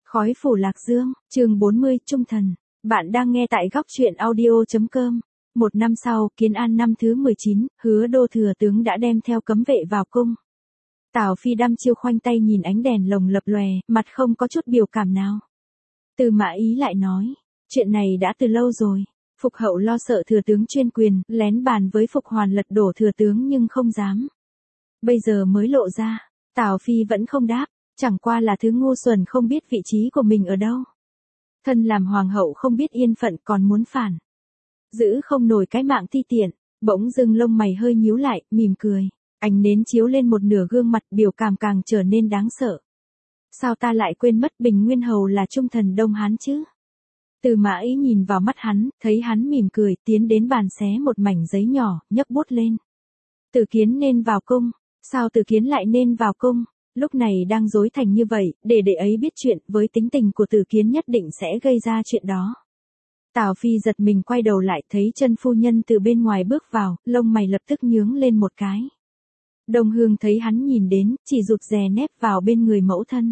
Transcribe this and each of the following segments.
Khói phủ Lạc Dương, chương 40, Trung Thần. Bạn đang nghe tại góc truyện audio.com. Một năm sau, Kiến An năm thứ 19, Hứa Đô thừa tướng đã đem theo cấm vệ vào cung. Tào Phi đăm chiêu khoanh tay nhìn ánh đèn lồng lập lòe, mặt không có chút biểu cảm nào. Từ Mã Ý lại nói, chuyện này đã từ lâu rồi. Phục Hậu lo sợ thừa tướng chuyên quyền, lén bàn với Phục Hoàn lật đổ thừa tướng nhưng không dám. Bây giờ mới lộ ra, Tào Phi vẫn không đáp. Chẳng qua là thứ ngu xuẩn không biết vị trí của mình ở đâu. Thân làm hoàng hậu không biết yên phận còn muốn phản. Giữ không nổi cái mạng ti tiện, bỗng dưng lông mày hơi nhíu lại, mỉm cười. Ánh nến chiếu lên một nửa gương mặt, biểu cảm càng trở nên đáng sợ. Sao ta lại quên mất Bình Nguyên Hầu là trung thần Đông Hán chứ? Từ Mã Ý nhìn vào mắt hắn, thấy hắn mỉm cười, tiến đến bàn xé một mảnh giấy nhỏ, nhấc bút lên. Từ Kiến nên vào cung. Sao Từ Kiến lại nên vào cung? Lúc này đang rối thành như vậy, để đệ ấy biết chuyện, với tính tình của Từ Kiến nhất định sẽ gây ra chuyện đó. Tào Phi giật mình quay đầu lại, thấy chân phu nhân từ bên ngoài bước vào, lông mày lập tức nhướng lên một cái. Đồng Hương thấy hắn nhìn đến, chỉ rụt rè nép vào bên người mẫu thân.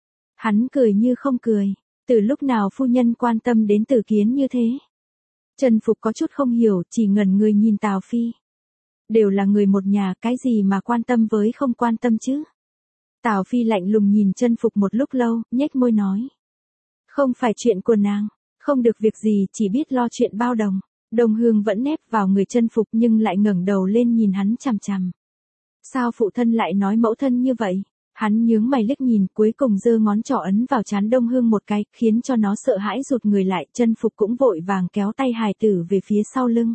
Hắn cười như không cười, từ lúc nào phu nhân quan tâm đến Từ Kiến như thế? Trần Phục có chút không hiểu, chỉ ngẩn người nhìn Tào Phi. Đều là người một nhà, cái gì mà quan tâm với không quan tâm chứ? Tào Phi lạnh lùng nhìn Trân Phục một lúc lâu, nhếch môi nói. Không phải chuyện của nàng, không được việc gì, chỉ biết lo chuyện bao đồng. Đồng Hương vẫn nép vào người Trân Phục nhưng lại ngẩng đầu lên nhìn hắn chằm chằm. Sao phụ thân lại nói mẫu thân như vậy? Hắn nhướng mày liếc nhìn, cuối cùng giơ ngón trỏ ấn vào trán Đông Hương một cái, khiến cho nó sợ hãi rụt người lại. Trân Phục cũng vội vàng kéo tay hài tử về phía sau lưng.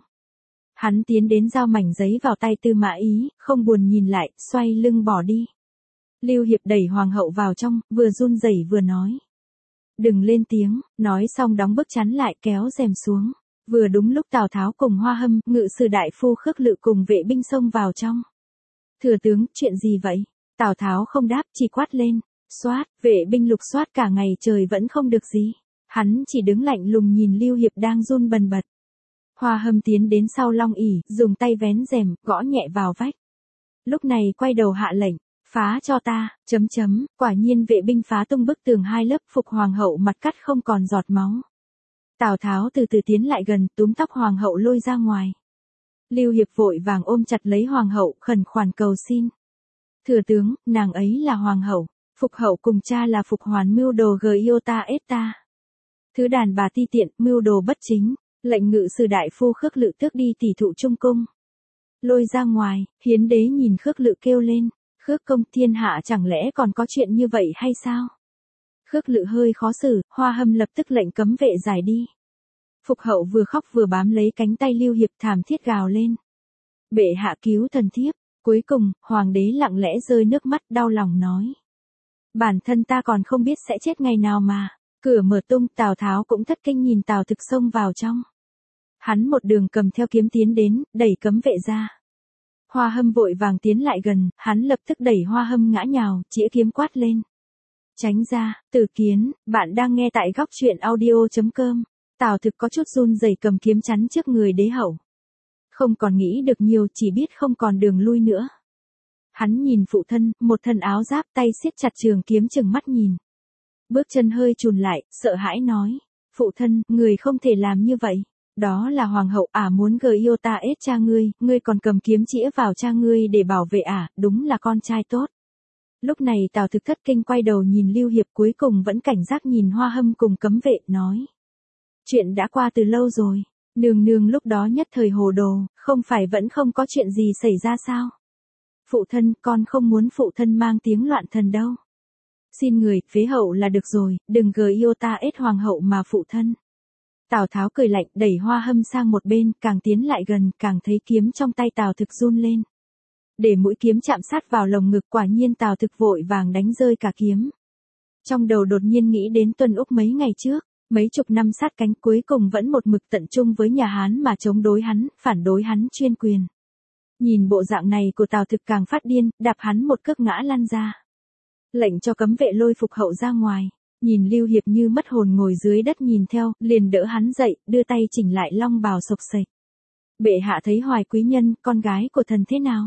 Hắn tiến đến giao mảnh giấy vào tay Tư Mã Ý, không buồn nhìn lại, xoay lưng bỏ đi. Lưu Hiệp đẩy hoàng hậu vào trong, vừa run rẩy vừa nói. Đừng lên tiếng, nói xong đóng bức chắn lại, kéo rèm xuống. Vừa đúng lúc Tào Tháo cùng Hoa Hâm, ngự sử đại phu Khước Lự cùng vệ binh xông vào trong. Thừa tướng, chuyện gì vậy? Tào Tháo không đáp, chỉ quát lên. Soát, vệ binh lục soát cả ngày trời vẫn không được gì. Hắn chỉ đứng lạnh lùng nhìn Lưu Hiệp đang run bần bật. Hoa Hâm tiến đến sau long ỷ, dùng tay vén rèm, gõ nhẹ vào vách. Lúc này quay đầu hạ lệnh. Phá cho ta, quả nhiên vệ binh phá tung bức tường hai lớp, Phục hoàng hậu mặt cắt không còn giọt máu. Tào Tháo từ từ tiến lại gần, túm tóc hoàng hậu lôi ra ngoài. Lưu Hiệp vội vàng ôm chặt lấy hoàng hậu, khẩn khoản cầu xin. Thừa tướng, nàng ấy là hoàng hậu, Phục hậu cùng cha là Phục Hoàn mưu đồ Giota Esta. Thứ đàn bà ti tiện, mưu đồ bất chính, lệnh ngự sử đại phu Khước Lự tước đi tỷ thụ trung cung. Lôi ra ngoài, hiến đế nhìn Khước Lự kêu lên. Khước công, thiên hạ chẳng lẽ còn có chuyện như vậy hay sao? Khước Lự hơi khó xử, Hoa Hâm lập tức lệnh cấm vệ giải đi. Phục hậu vừa khóc vừa bám lấy cánh tay Lưu Hiệp thảm thiết gào lên. Bệ hạ cứu thần thiếp. Cuối cùng, hoàng đế lặng lẽ rơi nước mắt đau lòng nói. Bản thân ta còn không biết sẽ chết ngày nào mà. Cửa mở tung, Tào Tháo cũng thất kinh nhìn Tào Thực xông vào trong. Hắn một đường cầm theo kiếm tiến đến, đẩy cấm vệ ra. Hoa Hâm vội vàng tiến lại gần, hắn lập tức đẩy Hoa Hâm ngã nhào, chĩa kiếm quát lên. Tránh ra, Từ Kiến, bạn đang nghe tại góc truyện audio.com. Tào Thực có chút run rẩy cầm kiếm chắn trước người đế hậu. Không còn nghĩ được nhiều, chỉ biết không còn đường lui nữa. Hắn nhìn phụ thân, một thân áo giáp, tay siết chặt trường kiếm chừng mắt nhìn. Bước chân hơi chùn lại, sợ hãi nói. Phụ thân, người không thể làm như vậy. Đó là hoàng hậu muốn Giota ết cha ngươi còn cầm kiếm chĩa vào cha ngươi để bảo vệ đúng là con trai tốt. Lúc này Tào Thực thất kinh quay đầu nhìn Lưu Hiệp, cuối cùng vẫn cảnh giác nhìn Hoa Hâm cùng cấm vệ, nói. Chuyện đã qua từ lâu rồi, nương nương lúc đó nhất thời hồ đồ, không phải vẫn không có chuyện gì xảy ra sao? Phụ thân, con không muốn phụ thân mang tiếng loạn thần đâu. Xin người, phế hậu là được rồi, đừng Giota ết hoàng hậu mà phụ thân. Tào Tháo cười lạnh, đẩy Hoa Hâm sang một bên, càng tiến lại gần, càng thấy kiếm trong tay Tào Thực run lên. Để mũi kiếm chạm sát vào lồng ngực, quả nhiên Tào Thực vội vàng đánh rơi cả kiếm. Trong đầu đột nhiên nghĩ đến Tuân Úc mấy ngày trước, mấy chục năm sát cánh, cuối cùng vẫn một mực tận trung với nhà Hán mà chống đối hắn, phản đối hắn chuyên quyền. Nhìn bộ dạng này của Tào Thực càng phát điên, đạp hắn một cước ngã lăn ra. Lệnh cho cấm vệ lôi Phục hậu ra ngoài. Nhìn Lưu Hiệp như mất hồn ngồi dưới đất nhìn theo, liền đỡ hắn dậy, đưa tay chỉnh lại long bào xộc xệch. Bệ hạ thấy Hoài quý nhân, con gái của thần thế nào?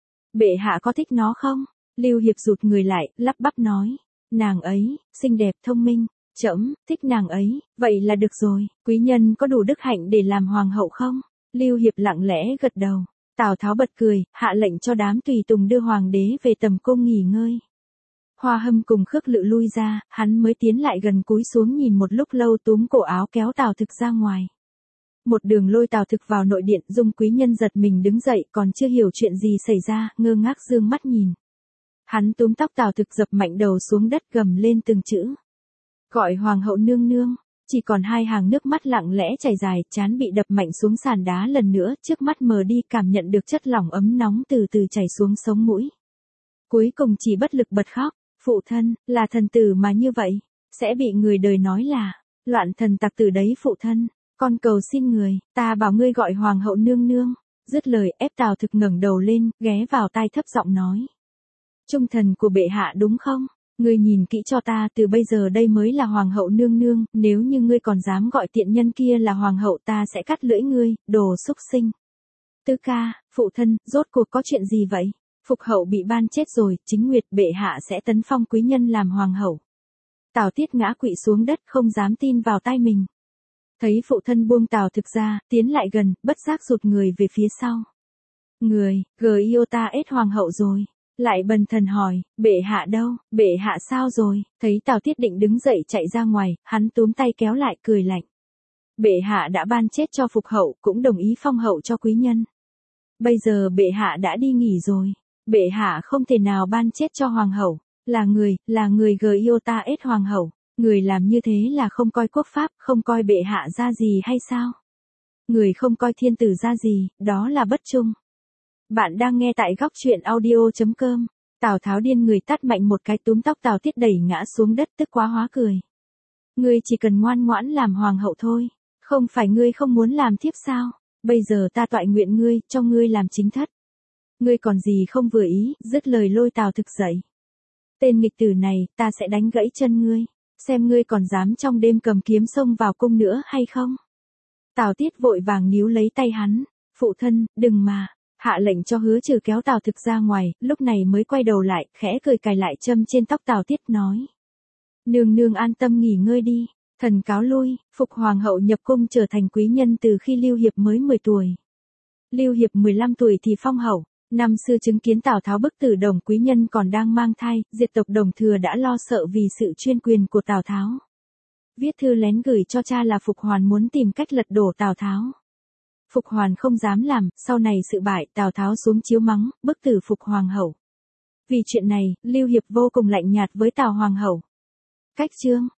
Bệ hạ có thích nó không? Lưu Hiệp rụt người lại, lắp bắp nói. Nàng ấy, xinh đẹp thông minh, Trẫm thích nàng ấy, vậy là được rồi, quý nhân có đủ đức hạnh để làm hoàng hậu không? Lưu Hiệp lặng lẽ gật đầu. Tào Tháo bật cười, hạ lệnh cho đám tùy tùng đưa hoàng đế về tầm cung nghỉ ngơi. Hoa Hâm cùng Khước Lự lui ra, hắn mới tiến lại gần cúi xuống nhìn một lúc lâu túm cổ áo kéo Tào Thực ra ngoài. Một đường lôi Tào Thực vào nội điện, Dung quý nhân giật mình đứng dậy, còn chưa hiểu chuyện gì xảy ra, ngơ ngác dương mắt nhìn. Hắn túm tóc Tào Thực dập mạnh đầu xuống đất gầm lên từng chữ. Gọi hoàng hậu nương nương, chỉ còn hai hàng nước mắt lặng lẽ chảy dài, trán bị đập mạnh xuống sàn đá lần nữa, trước mắt mờ đi, cảm nhận được chất lỏng ấm nóng từ từ chảy xuống sống mũi. Cuối cùng chỉ bất lực bật khóc, phụ thân, là thần tử mà như vậy, sẽ bị người đời nói là, loạn thần tặc tử đấy phụ thân, con cầu xin người, ta bảo ngươi gọi hoàng hậu nương nương, dứt lời ép Tào Thực ngẩng đầu lên, ghé vào tai thấp giọng nói. Trung thần của bệ hạ đúng không? Ngươi nhìn kỹ cho ta, từ bây giờ đây mới là hoàng hậu nương nương, nếu như ngươi còn dám gọi tiện nhân kia là hoàng hậu ta sẽ cắt lưỡi ngươi, đồ xúc sinh. Tứ ca, phụ thân, rốt cuộc có chuyện gì vậy? Phục hậu bị ban chết rồi, chính nguyệt bệ hạ sẽ tấn phong quý nhân làm hoàng hậu. Tào Tiết ngã quỵ xuống đất không dám tin vào tai mình. Thấy phụ thân buông Tào Thực ra, tiến lại gần, bất giác rụt người về phía sau. Người, Giota hoàng hậu rồi. Lại bần thần hỏi, bệ hạ đâu, bệ hạ sao rồi, thấy Tào Tiết định đứng dậy chạy ra ngoài, hắn túm tay kéo lại cười lạnh. Bệ hạ đã ban chết cho Phục hậu, cũng đồng ý phong hậu cho quý nhân. Bây giờ bệ hạ đã đi nghỉ rồi, bệ hạ không thể nào ban chết cho hoàng hậu, là người Giota hoàng hậu, người làm như thế là không coi quốc pháp, không coi bệ hạ ra gì hay sao? Người không coi thiên tử ra gì, đó là bất trung. Bạn đang nghe tại góc truyện audio.com. Tào Tháo điên người tát mạnh một cái túm tóc Tào Tiết đẩy ngã xuống đất tức quá hóa cười. Ngươi chỉ cần ngoan ngoãn làm hoàng hậu thôi, không phải ngươi không muốn làm thiếp sao, bây giờ ta toại nguyện ngươi, cho ngươi làm chính thất. Ngươi còn gì không vừa ý, dứt lời lôi Tào Thực dậy. Tên nghịch tử này, ta sẽ đánh gãy chân ngươi, xem ngươi còn dám trong đêm cầm kiếm xông vào cung nữa hay không. Tào Tiết vội vàng níu lấy tay hắn, phụ thân, đừng mà. Hạ lệnh cho Hứa Trừ kéo Tào Thực ra ngoài, lúc này mới quay đầu lại, khẽ cười cài lại châm trên tóc Tào Tiết nói. Nương nương an tâm nghỉ ngơi đi, thần cáo lui, Phục hoàng hậu nhập cung trở thành quý nhân từ khi Lưu Hiệp mới 10 tuổi. Lưu Hiệp 15 tuổi thì phong hậu, năm xưa chứng kiến Tào Tháo bức tử Đồng quý nhân còn đang mang thai, diệt tộc Đồng Thừa đã lo sợ vì sự chuyên quyền của Tào Tháo. Viết thư lén gửi cho cha là Phục Hoàn muốn tìm cách lật đổ Tào Tháo. Phục Hoàn không dám làm, sau này sự bại, Tào Tháo xuống chiếu mắng, bức tử Phục hoàng hậu. Vì chuyện này, Lưu Hiệp vô cùng lạnh nhạt với Tào hoàng hậu. Cách chương